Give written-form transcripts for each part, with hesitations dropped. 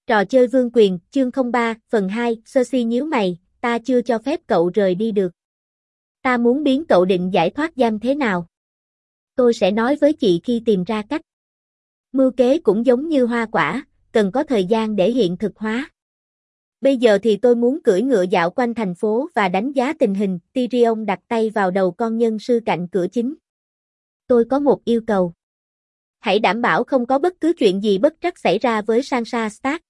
Trò chơi vương quyền, chương 03, phần 2, Cersei nhíu mày, ta chưa cho phép cậu rời đi được. Ta muốn biến cậu định giải thoát giam thế nào? Tôi sẽ nói với chị khi tìm ra cách. Mưu kế cũng giống như hoa quả, cần có thời gian để hiện thực hóa. Bây giờ thì tôi muốn cưỡi ngựa dạo quanh thành phố và đánh giá tình hình. Tyrion đặt tay vào đầu con nhân sư cạnh cửa chính. Tôi có một yêu cầu. Hãy đảm bảo không có bất cứ chuyện gì bất trắc xảy ra với Sansa Stark.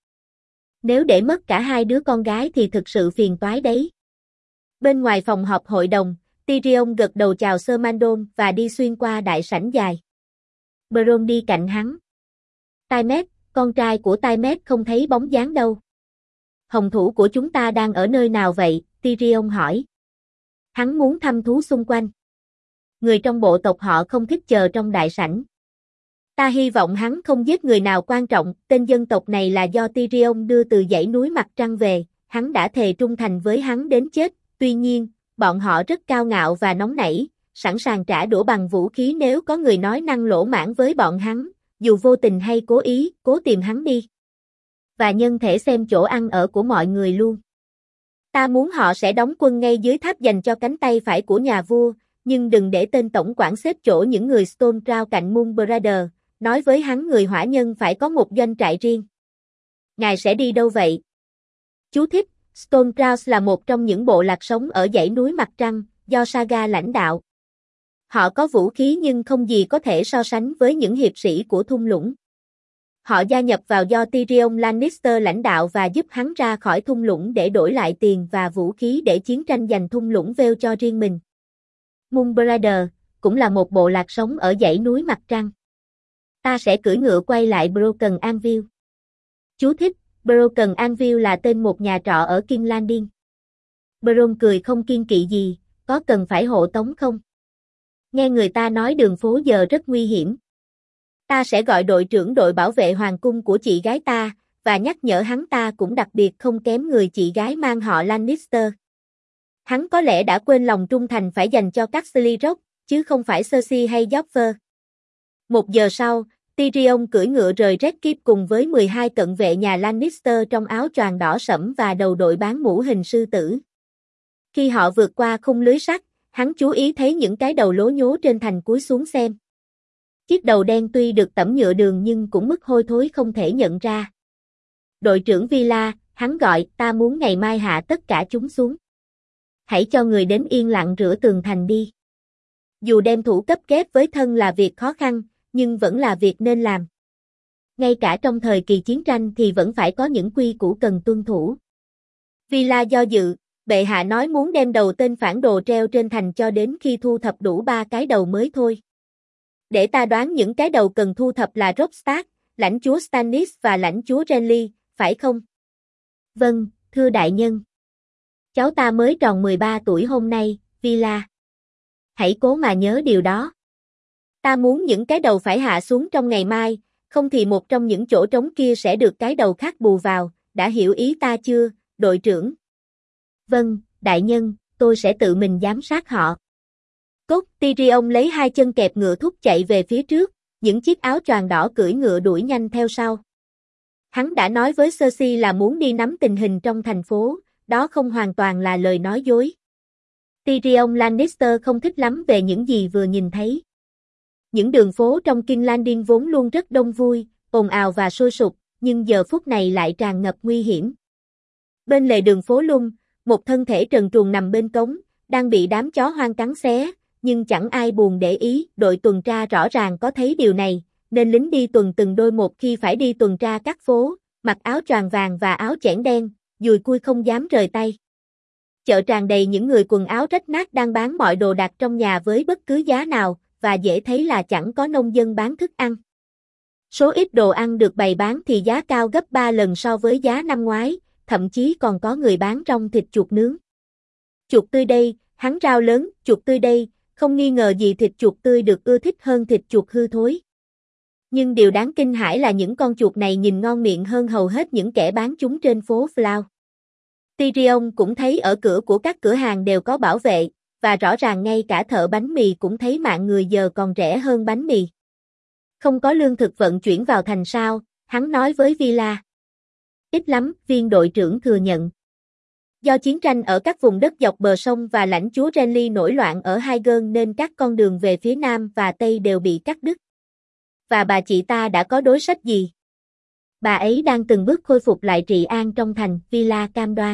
Nếu để mất cả hai đứa con gái thì thực sự phiền toái đấy. Bên ngoài phòng họp hội đồng, Tyrion gật đầu chào Sir Mandon và đi xuyên qua đại sảnh dài. Bronn đi cạnh hắn. Tywin, con trai của Tywin không thấy bóng dáng đâu. Hồng thủ của chúng ta đang ở nơi nào vậy? Tyrion hỏi. Hắn muốn thăm thú xung quanh. Người trong bộ tộc họ không thích chờ trong đại sảnh. Ta hy vọng hắn không giết người nào quan trọng, tên dân tộc này là do Tyrion đưa từ dãy núi Mặt Trăng về, hắn đã thề trung thành với hắn đến chết, tuy nhiên, bọn họ rất cao ngạo và nóng nảy, sẵn sàng trả đũa bằng vũ khí nếu có người nói năng lỗ mãng với bọn hắn, dù vô tình hay cố ý, cố tìm hắn đi. Và nhân thể xem chỗ ăn ở của mọi người luôn. Ta muốn họ sẽ đóng quân ngay dưới tháp dành cho cánh tay phải của nhà vua, nhưng đừng để tên tổng quản xếp chỗ những người Stormcrown cạnh Moon Brother. Nói với hắn người hỏa nhân phải có một doanh trại riêng. Ngài sẽ đi đâu vậy? Chú thích, Stormcrows là một trong những bộ lạc sống ở dãy núi Mặt Trăng, do Saga lãnh đạo. Họ có vũ khí nhưng không gì có thể so sánh với những hiệp sĩ của thung lũng. Họ gia nhập vào do Tyrion Lannister lãnh đạo và giúp hắn ra khỏi thung lũng để đổi lại tiền và vũ khí để chiến tranh giành thung lũng Vale cho riêng mình. Moon Brother cũng là một bộ lạc sống ở dãy núi Mặt Trăng. Ta sẽ cưỡi ngựa quay lại Broken Anvil. Chú thích, Broken Anvil là tên một nhà trọ ở King's Landing. Bronn cười không kiêng kỵ gì, có cần phải hộ tống không? Nghe người ta nói đường phố giờ rất nguy hiểm. Ta sẽ gọi đội trưởng đội bảo vệ hoàng cung của chị gái ta, và nhắc nhở hắn ta cũng đặc biệt không kém người chị gái mang họ Lannister. Hắn có lẽ đã quên lòng trung thành phải dành cho Casterly Rock, chứ không phải Cersei hay Joffrey. 1 giờ sau, Tyrion cưỡi ngựa rời Red Keep cùng với 12 cận vệ nhà Lannister trong áo choàng đỏ sẫm và đầu đội bán mũ hình sư tử. Khi họ vượt qua khung lưới sắt, hắn chú ý thấy những cái đầu lố nhố trên thành cúi xuống xem. Chiếc đầu đen tuy được tẩm nhựa đường nhưng cũng mức hôi thối không thể nhận ra. Đội trưởng Villa, hắn gọi, ta muốn ngày mai hạ tất cả chúng xuống. Hãy cho người đến yên lặng rửa tường thành đi. Dù đem thủ cấp kép với thân là việc khó khăn, nhưng vẫn là việc nên làm. Ngay cả trong thời kỳ chiến tranh thì vẫn phải có những quy củ cần tuân thủ. Villa do dự, bệ hạ nói muốn đem đầu tên phản đồ treo trên thành cho đến khi thu thập đủ 3 cái đầu mới thôi. Để ta đoán những cái đầu cần thu thập là Robb Stark, lãnh chúa Stannis và lãnh chúa Renly, phải không? Vâng, thưa đại nhân. Cháu ta mới tròn 13 tuổi hôm nay, Villa. Hãy cố mà nhớ điều đó. Ta muốn những cái đầu phải hạ xuống trong ngày mai, không thì một trong những chỗ trống kia sẽ được cái đầu khác bù vào, đã hiểu ý ta chưa, đội trưởng? Vâng, đại nhân, tôi sẽ tự mình giám sát họ. Cốt, Tyrion lấy 2 chân kẹp ngựa thúc chạy về phía trước, những chiếc áo choàng đỏ cưỡi ngựa đuổi nhanh theo sau. Hắn đã nói với Cersei là muốn đi nắm tình hình trong thành phố, đó không hoàn toàn là lời nói dối. Tyrion Lannister không thích lắm về những gì vừa nhìn thấy. Những đường phố trong King's Landing vốn luôn rất đông vui, ồn ào và sôi sục, nhưng giờ phút này lại tràn ngập nguy hiểm. Bên lề đường phố Lung, một thân thể trần truồng nằm bên cống, đang bị đám chó hoang cắn xé, nhưng chẳng ai buồn để ý, đội tuần tra rõ ràng có thấy điều này, nên lính đi tuần từng đôi một khi phải đi tuần tra các phố, mặc áo choàng vàng và áo chẽn đen, dùi cui không dám rời tay. Chợ tràn đầy những người quần áo rách nát đang bán mọi đồ đạc trong nhà với bất cứ giá nào, và dễ thấy là chẳng có nông dân bán thức ăn. Số ít đồ ăn được bày bán thì giá cao gấp 3 lần so với giá năm ngoái, thậm chí còn có người bán rong thịt chuột nướng. Chuột tươi đây, hắn rao lớn, chuột tươi đây, không nghi ngờ gì thịt chuột tươi được ưa thích hơn thịt chuột hư thối. Nhưng điều đáng kinh hãi là những con chuột này nhìn ngon miệng hơn hầu hết những kẻ bán chúng trên phố Flow. Tyrion cũng thấy ở cửa của các cửa hàng đều có bảo vệ, và rõ ràng ngay cả thợ bánh mì cũng thấy mạng người giờ còn rẻ hơn bánh mì. Không có lương thực vận chuyển vào thành sao, hắn nói với Villa. Ít lắm, viên đội trưởng thừa nhận. Do chiến tranh ở các vùng đất dọc bờ sông và lãnh chúa Renly nổi loạn ở Haigen nên các con đường về phía Nam và Tây đều bị cắt đứt. Và bà chị ta đã có đối sách gì? Bà ấy đang từng bước khôi phục lại trị an trong thành Villa Cam Đoan.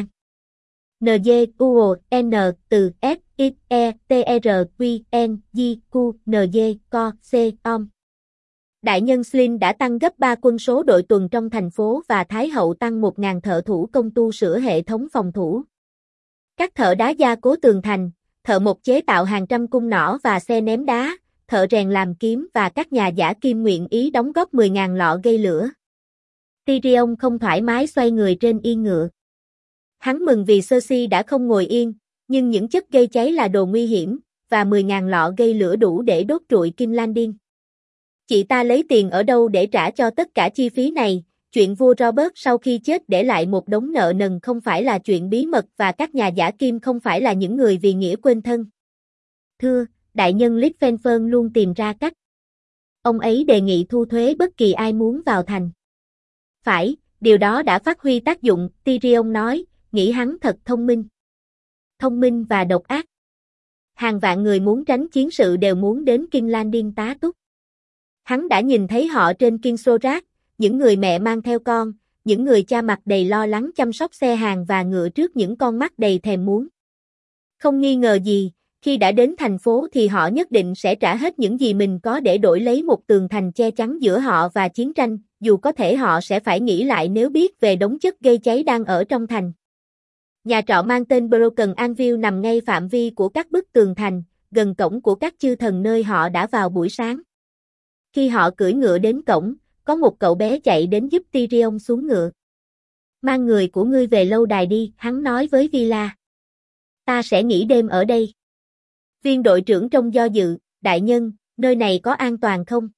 N từ S X E T R Q N G Q N Co C Om. Đại nhân Slin đã tăng gấp 3 quân số đội tuần trong thành phố và Thái hậu tăng 1.000 thợ thủ công tu sửa hệ thống phòng thủ. Các thợ đá gia cố tường thành, thợ mộc chế tạo hàng trăm cung nỏ và xe ném đá, thợ rèn làm kiếm và các nhà giả kim nguyện ý đóng góp 10.000 lọ gây lửa. Tyrion không thoải mái xoay người trên yên ngựa. Hắn mừng vì Cersei đã không ngồi yên, nhưng những chất gây cháy là đồ nguy hiểm, và 10.000 lọ gây lửa đủ để đốt trụi Kim Landing. Chị ta lấy tiền ở đâu để trả cho tất cả chi phí này? Chuyện vua Robert sau khi chết để lại một đống nợ nần không phải là chuyện bí mật và các nhà giả kim không phải là những người vì nghĩa quên thân. Thưa, đại nhân Littlefinger luôn tìm ra cách. Ông ấy đề nghị thu thuế bất kỳ ai muốn vào thành. Phải, điều đó đã phát huy tác dụng, Tyrion nói, nghĩ hắn thật thông minh. Thông minh và độc ác. Hàng vạn người muốn tránh chiến sự đều muốn đến King's Landing tá túc. Hắn đã nhìn thấy họ trên Kingsroad, những người mẹ mang theo con, những người cha mặt đầy lo lắng chăm sóc xe hàng và ngựa trước những con mắt đầy thèm muốn. Không nghi ngờ gì, khi đã đến thành phố thì họ nhất định sẽ trả hết những gì mình có để đổi lấy một tường thành che chắn giữa họ và chiến tranh, dù có thể họ sẽ phải nghĩ lại nếu biết về đống chất gây cháy đang ở trong thành. Nhà trọ mang tên Broken Anvil nằm ngay phạm vi của các bức tường thành, gần cổng của các chư thần nơi họ đã vào buổi sáng. Khi họ cưỡi ngựa đến cổng, có một cậu bé chạy đến giúp Tyrion xuống ngựa. Mang người của ngươi về lâu đài đi, hắn nói với Villa. Ta sẽ nghỉ đêm ở đây. Viên đội trưởng trông do dự, đại nhân, nơi này có an toàn không?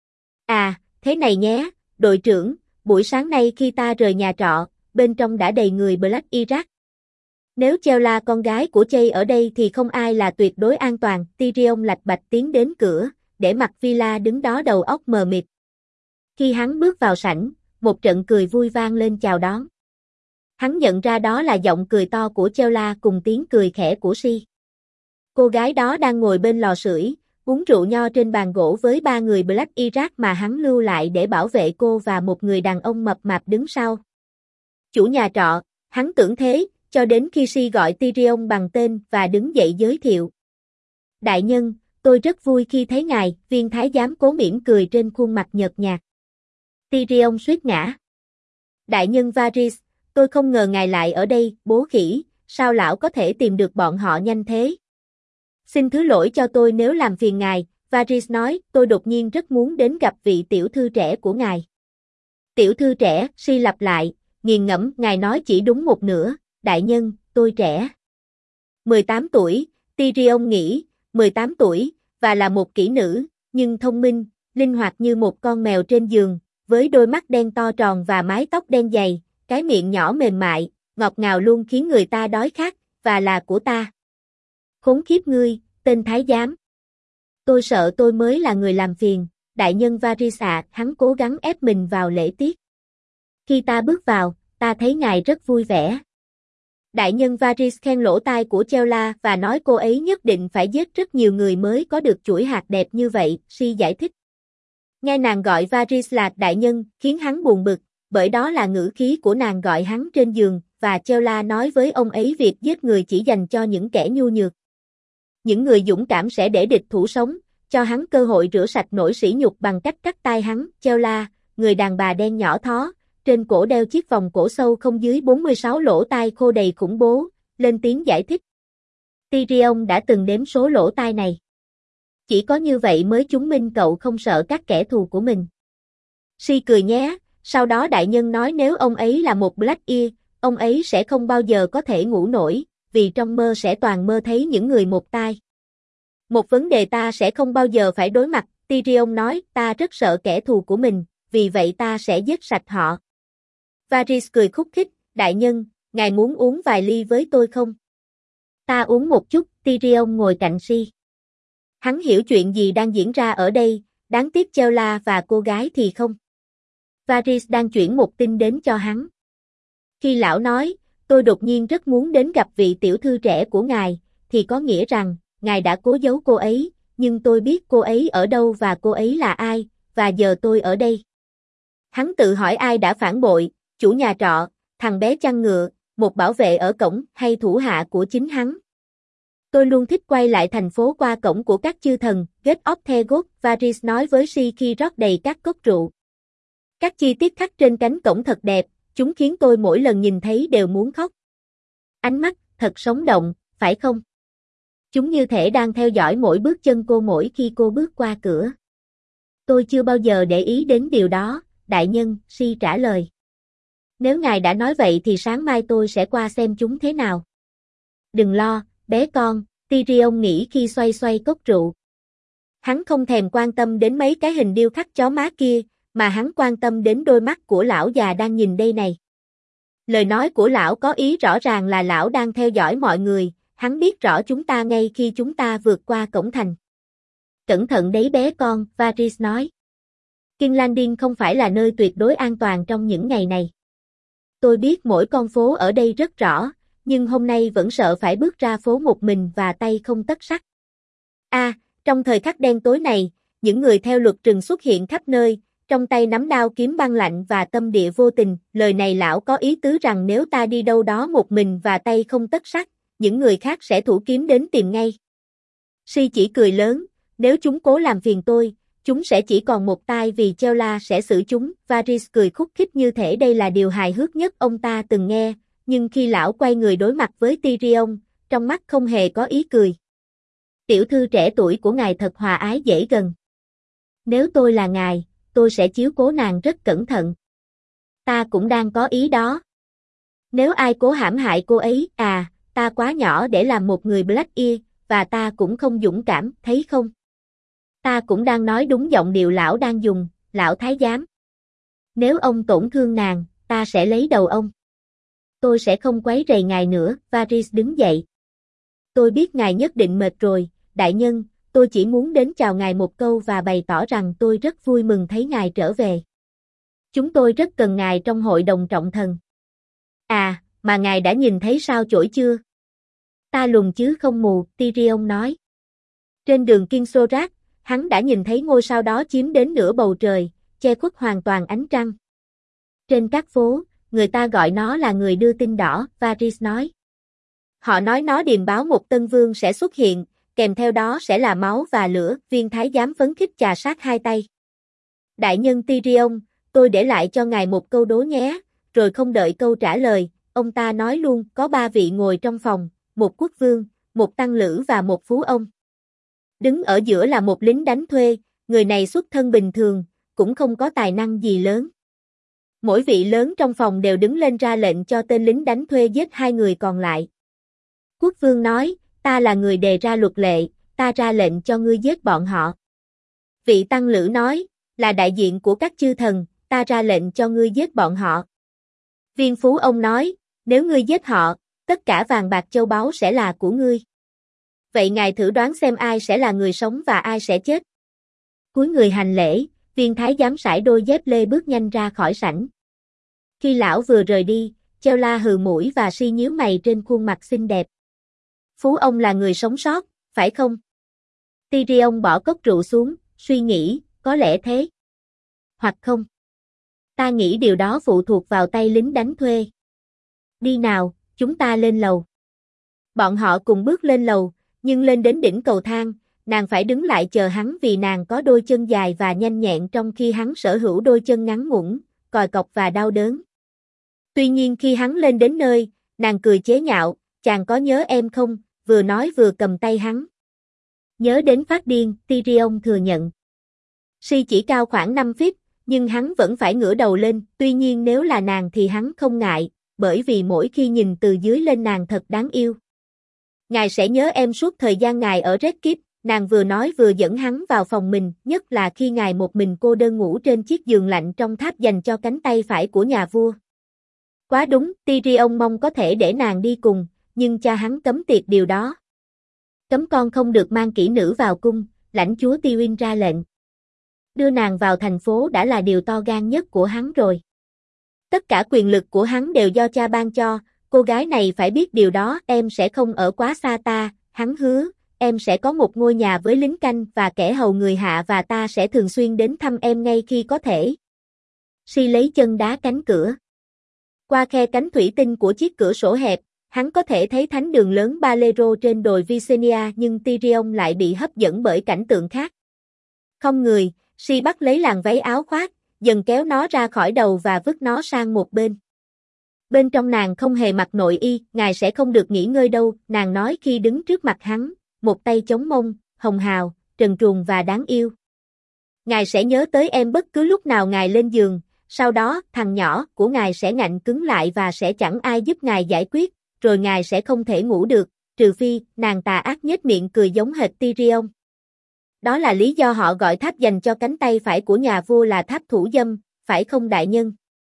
À, thế này nhé, đội trưởng, buổi sáng nay khi ta rời nhà trọ, bên trong đã đầy người Black Iraq. Nếu Chella con gái của Chey ở đây thì không ai là tuyệt đối an toàn, Tyrion lạch bạch tiến đến cửa, để mặt Villa đứng đó đầu óc mờ mịt. Khi hắn bước vào sảnh, một trận cười vui vang lên chào đón. Hắn nhận ra đó là giọng cười to của Chella cùng tiếng cười khẽ của Si. Cô gái đó đang ngồi bên lò sưởi, uống rượu nho trên bàn gỗ với 3 người Black Iraq mà hắn lưu lại để bảo vệ cô và một người đàn ông mập mạp đứng sau. Chủ nhà trọ, hắn tưởng thế, cho đến khi Si gọi Tyrion bằng tên và đứng dậy giới thiệu. Đại nhân, tôi rất vui khi thấy ngài, viên thái giám cố mỉm cười trên khuôn mặt nhợt nhạt. Tyrion suýt ngã. Đại nhân Varys, tôi không ngờ ngài lại ở đây, bố khỉ, sao lão có thể tìm được bọn họ nhanh thế? Xin thứ lỗi cho tôi nếu làm phiền ngài, Varys nói, tôi đột nhiên rất muốn đến gặp vị tiểu thư trẻ của ngài. Tiểu thư trẻ, Si lặp lại, nghiền ngẫm, ngài nói chỉ đúng một nửa, đại nhân, tôi trẻ. 18 tuổi, Tyrion nghĩ, 18 tuổi, và là một kỹ nữ, nhưng thông minh, linh hoạt như một con mèo trên giường, với đôi mắt đen to tròn và mái tóc đen dày, cái miệng nhỏ mềm mại, ngọt ngào luôn khiến người ta đói khát, và là của ta. Khốn khiếp ngươi, tên thái giám. Tôi sợ tôi mới là người làm phiền, đại nhân Varys ạ, hắn cố gắng ép mình vào lễ tiết. Khi ta bước vào, ta thấy ngài rất vui vẻ. Đại nhân Varys khen lỗ tai của Chella và nói cô ấy nhất định phải giết rất nhiều người mới có được chuỗi hạt đẹp như vậy, Si giải thích. Nghe nàng gọi Varys là đại nhân, khiến hắn buồn bực, bởi đó là ngữ khí của nàng gọi hắn trên giường, và Chella nói với ông ấy việc giết người chỉ dành cho những kẻ nhu nhược. Những người dũng cảm sẽ để địch thủ sống, cho hắn cơ hội rửa sạch nỗi sỉ nhục bằng cách cắt tai hắn. Chella, người đàn bà đen nhỏ thó, trên cổ đeo chiếc vòng cổ sâu không dưới 46 lỗ tai khô đầy khủng bố, lên tiếng giải thích. Tyrion đã từng đếm số lỗ tai này. Chỉ có như vậy mới chứng minh cậu không sợ các kẻ thù của mình. Si cười nhé, sau đó đại nhân nói nếu ông ấy là một Black Ear, ông ấy sẽ không bao giờ có thể ngủ nổi, vì trong mơ sẽ toàn mơ thấy những người một tai. Một vấn đề ta sẽ không bao giờ phải đối mặt, Tyrion nói, ta rất sợ kẻ thù của mình, vì vậy ta sẽ giết sạch họ. Varys cười khúc khích, đại nhân, ngài muốn uống vài ly với tôi không? Ta uống một chút, Tyrion ngồi cạnh Si. Hắn hiểu chuyện gì đang diễn ra ở đây, đáng tiếc Chella và cô gái thì không. Varys đang chuyển một tin đến cho hắn. Khi lão nói, tôi đột nhiên rất muốn đến gặp vị tiểu thư trẻ của ngài, thì có nghĩa rằng, ngài đã cố giấu cô ấy, nhưng tôi biết cô ấy ở đâu và cô ấy là ai, và giờ tôi ở đây. Hắn tự hỏi ai đã phản bội, chủ nhà trọ, thằng bé chăn ngựa, một bảo vệ ở cổng hay thủ hạ của chính hắn. Tôi luôn thích quay lại thành phố qua cổng của các chư thần, Gate of Thegot, Varys nói với Si khi rót đầy các cốc rượu. Các chi tiết khắc trên cánh cổng thật đẹp, chúng khiến tôi mỗi lần nhìn thấy đều muốn khóc. Ánh mắt, thật sống động, phải không? Chúng như thể đang theo dõi mỗi bước chân cô mỗi khi cô bước qua cửa. Tôi chưa bao giờ để ý đến điều đó, đại nhân, Si trả lời. Nếu ngài đã nói vậy thì sáng mai tôi sẽ qua xem chúng thế nào. Đừng lo, bé con, Tyrion nghĩ khi xoay xoay cốc rượu. Hắn không thèm quan tâm đến mấy cái hình điêu khắc chó má kia, mà hắn quan tâm đến đôi mắt của lão già đang nhìn đây này. Lời nói của lão có ý rõ ràng là lão đang theo dõi mọi người, hắn biết rõ chúng ta ngay khi chúng ta vượt qua cổng thành. Cẩn thận đấy bé con, Varys nói. King's Landing không phải là nơi tuyệt đối an toàn trong những ngày này. Tôi biết mỗi con phố ở đây rất rõ, nhưng hôm nay vẫn sợ phải bước ra phố một mình và tay không tất sắt. Trong thời khắc đen tối này, những người theo luật rừng xuất hiện khắp nơi, trong tay nắm đao kiếm băng lạnh và tâm địa vô tình. Lời này lão có ý tứ rằng nếu ta đi đâu đó một mình và tay không tất sắt, những người khác sẽ thủ kiếm đến tìm ngay. Si chỉ cười lớn, nếu chúng cố làm phiền tôi, chúng sẽ chỉ còn một tai vì Chella sẽ xử chúng. Varys cười khúc khích như thể đây là điều hài hước nhất ông ta từng nghe, nhưng khi lão quay người đối mặt với Tyrion, trong mắt không hề có ý cười. Tiểu thư trẻ tuổi của ngài thật hòa ái dễ gần. Nếu tôi là ngài, tôi sẽ chiếu cố nàng rất cẩn thận. Ta cũng đang có ý đó. Nếu ai cố hãm hại cô ấy, ta quá nhỏ để làm một người Blackbeard, và ta cũng không dũng cảm, thấy không? Ta cũng đang nói đúng giọng điệu lão đang dùng, lão thái giám. Nếu ông tổn thương nàng, ta sẽ lấy đầu ông. Tôi sẽ không quấy rầy ngài nữa, Varys đứng dậy. Tôi biết ngài nhất định mệt rồi, đại nhân, tôi chỉ muốn đến chào ngài một câu và bày tỏ rằng tôi rất vui mừng thấy ngài trở về. Chúng tôi rất cần ngài trong hội đồng trọng thần. Mà ngài đã nhìn thấy sao chổi chưa? Ta lùn chứ không mù, Tyrion nói. Trên đường Kinsorak, hắn đã nhìn thấy ngôi sao đó chiếm đến nửa bầu trời, che khuất hoàn toàn ánh trăng. Trên các phố, người ta gọi nó là người đưa tin đỏ, Varys nói. Họ nói nó điềm báo một tân vương sẽ xuất hiện, kèm theo đó sẽ là máu và lửa, viên thái giám phấn khích chà sát hai tay. Đại nhân Tyrion, tôi để lại cho ngài một câu đố nhé, rồi không đợi câu trả lời, ông ta nói luôn, có 3 vị ngồi trong phòng, một quốc vương, một tăng lữ và một phú ông. Đứng ở giữa là một lính đánh thuê, người này xuất thân bình thường, cũng không có tài năng gì lớn. Mỗi vị lớn trong phòng đều đứng lên ra lệnh cho tên lính đánh thuê giết 2 người còn lại. Quốc vương nói, ta là người đề ra luật lệ, ta ra lệnh cho ngươi giết bọn họ. Vị tăng lữ nói, là đại diện của các chư thần, ta ra lệnh cho ngươi giết bọn họ. Viên phú ông nói, nếu ngươi giết họ, tất cả vàng bạc châu báu sẽ là của ngươi. Vậy ngài thử đoán xem ai sẽ là người sống và ai sẽ chết. Cúi người hành lễ, viên thái giám sải đôi dép lê bước nhanh ra khỏi sảnh. Khi lão vừa rời đi, Chella hừ mũi và Si nhíu mày trên khuôn mặt xinh đẹp. Phú ông là người sống sót, phải không? Tyrion bỏ cốc rượu xuống, suy nghĩ, có lẽ thế. Hoặc không. Ta nghĩ điều đó phụ thuộc vào tay lính đánh thuê. Đi nào, chúng ta lên lầu. Bọn họ cùng bước lên lầu, nhưng lên đến đỉnh cầu thang, nàng phải đứng lại chờ hắn vì nàng có đôi chân dài và nhanh nhẹn trong khi hắn sở hữu đôi chân ngắn ngủn, còi cọc và đau đớn. Tuy nhiên khi hắn lên đến nơi, nàng cười chế nhạo, chàng có nhớ em không, vừa nói vừa cầm tay hắn. Nhớ đến phát điên, Tyrion thừa nhận. Si chỉ cao khoảng 5 feet, nhưng hắn vẫn phải ngửa đầu lên, tuy nhiên nếu là nàng thì hắn không ngại, bởi vì mỗi khi nhìn từ dưới lên nàng thật đáng yêu. Ngài sẽ nhớ em suốt thời gian ngài ở Red Keep, nàng vừa nói vừa dẫn hắn vào phòng mình, nhất là khi ngài một mình cô đơn ngủ trên chiếc giường lạnh trong tháp dành cho cánh tay phải của nhà vua. Quá đúng, Tyrion mong có thể để nàng đi cùng, nhưng cha hắn cấm tiệt điều đó. Cấm con không được mang kỹ nữ vào cung, lãnh chúa Tywin ra lệnh. Đưa nàng vào thành phố đã là điều to gan nhất của hắn rồi. Tất cả quyền lực của hắn đều do cha ban cho, cô gái này phải biết điều đó, em sẽ không ở quá xa ta, hắn hứa, em sẽ có một ngôi nhà với lính canh và kẻ hầu người hạ và ta sẽ thường xuyên đến thăm em ngay khi có thể. Si lấy chân đá cánh cửa. Qua khe cánh thủy tinh của chiếc cửa sổ hẹp, hắn có thể thấy thánh đường lớn Balero trên đồi Visenya nhưng Tyrion lại bị hấp dẫn bởi cảnh tượng khác. Không người, Si bắt lấy làn váy áo khoác, dần kéo nó ra khỏi đầu và vứt nó sang một bên. Bên trong nàng không hề mặc nội y, ngài sẽ không được nghỉ ngơi đâu, nàng nói khi đứng trước mặt hắn, một tay chống mông, hồng hào, trần truồng và đáng yêu. Ngài sẽ nhớ tới em bất cứ lúc nào ngài lên giường, sau đó thằng nhỏ của ngài sẽ ngạnh cứng lại và sẽ chẳng ai giúp ngài giải quyết, rồi ngài sẽ không thể ngủ được, trừ phi, nàng tà ác nhếch miệng cười giống hệt Tyrion. Đó là lý do họ gọi tháp dành cho cánh tay phải của nhà vua là tháp thủ dâm, phải không đại nhân?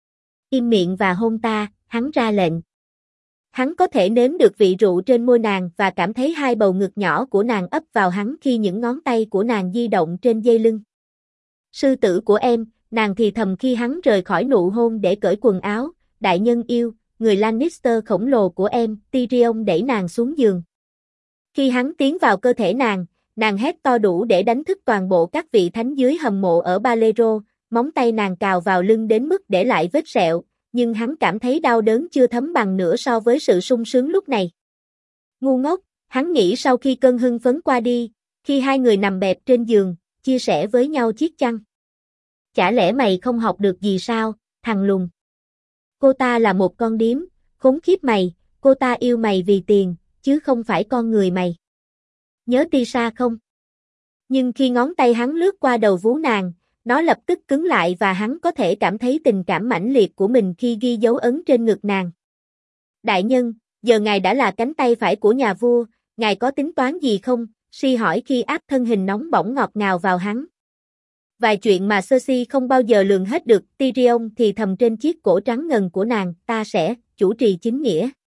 Im miệng và hôn ta, hắn ra lệnh. Hắn có thể nếm được vị rượu trên môi nàng và cảm thấy hai bầu ngực nhỏ của nàng ấp vào hắn khi những ngón tay của nàng di động trên dây lưng. Sư tử của em, nàng thì thầm khi hắn rời khỏi nụ hôn để cởi quần áo, đại nhân yêu, người Lannister khổng lồ của em, Tyrion đẩy nàng xuống giường. Khi hắn tiến vào cơ thể nàng hét to đủ để đánh thức toàn bộ các vị thánh dưới hầm mộ ở Balero, móng tay nàng cào vào lưng đến mức để lại vết sẹo, nhưng hắn cảm thấy đau đớn chưa thấm bằng nửa so với sự sung sướng lúc này. Ngu ngốc, hắn nghĩ sau khi cơn hưng phấn qua đi, khi hai người nằm bẹp trên giường, chia sẻ với nhau chiếc chăn. Chả lẽ mày không học được gì sao, thằng lùn? Cô ta là một con điếm, khốn khiếp mày, cô ta yêu mày vì tiền, chứ không phải con người mày. Nhớ Tisha không? Nhưng khi ngón tay hắn lướt qua đầu vú nàng, nó lập tức cứng lại và hắn có thể cảm thấy tình cảm mãnh liệt của mình khi ghi dấu ấn trên ngực nàng. Đại nhân, giờ ngài đã là cánh tay phải của nhà vua, ngài có tính toán gì không? Si hỏi khi áp thân hình nóng bỏng ngọt ngào vào hắn. Vài chuyện mà Cersei không bao giờ lường hết được, Tyrion thì thầm trên chiếc cổ trắng ngần của nàng, ta sẽ chủ trì chính nghĩa.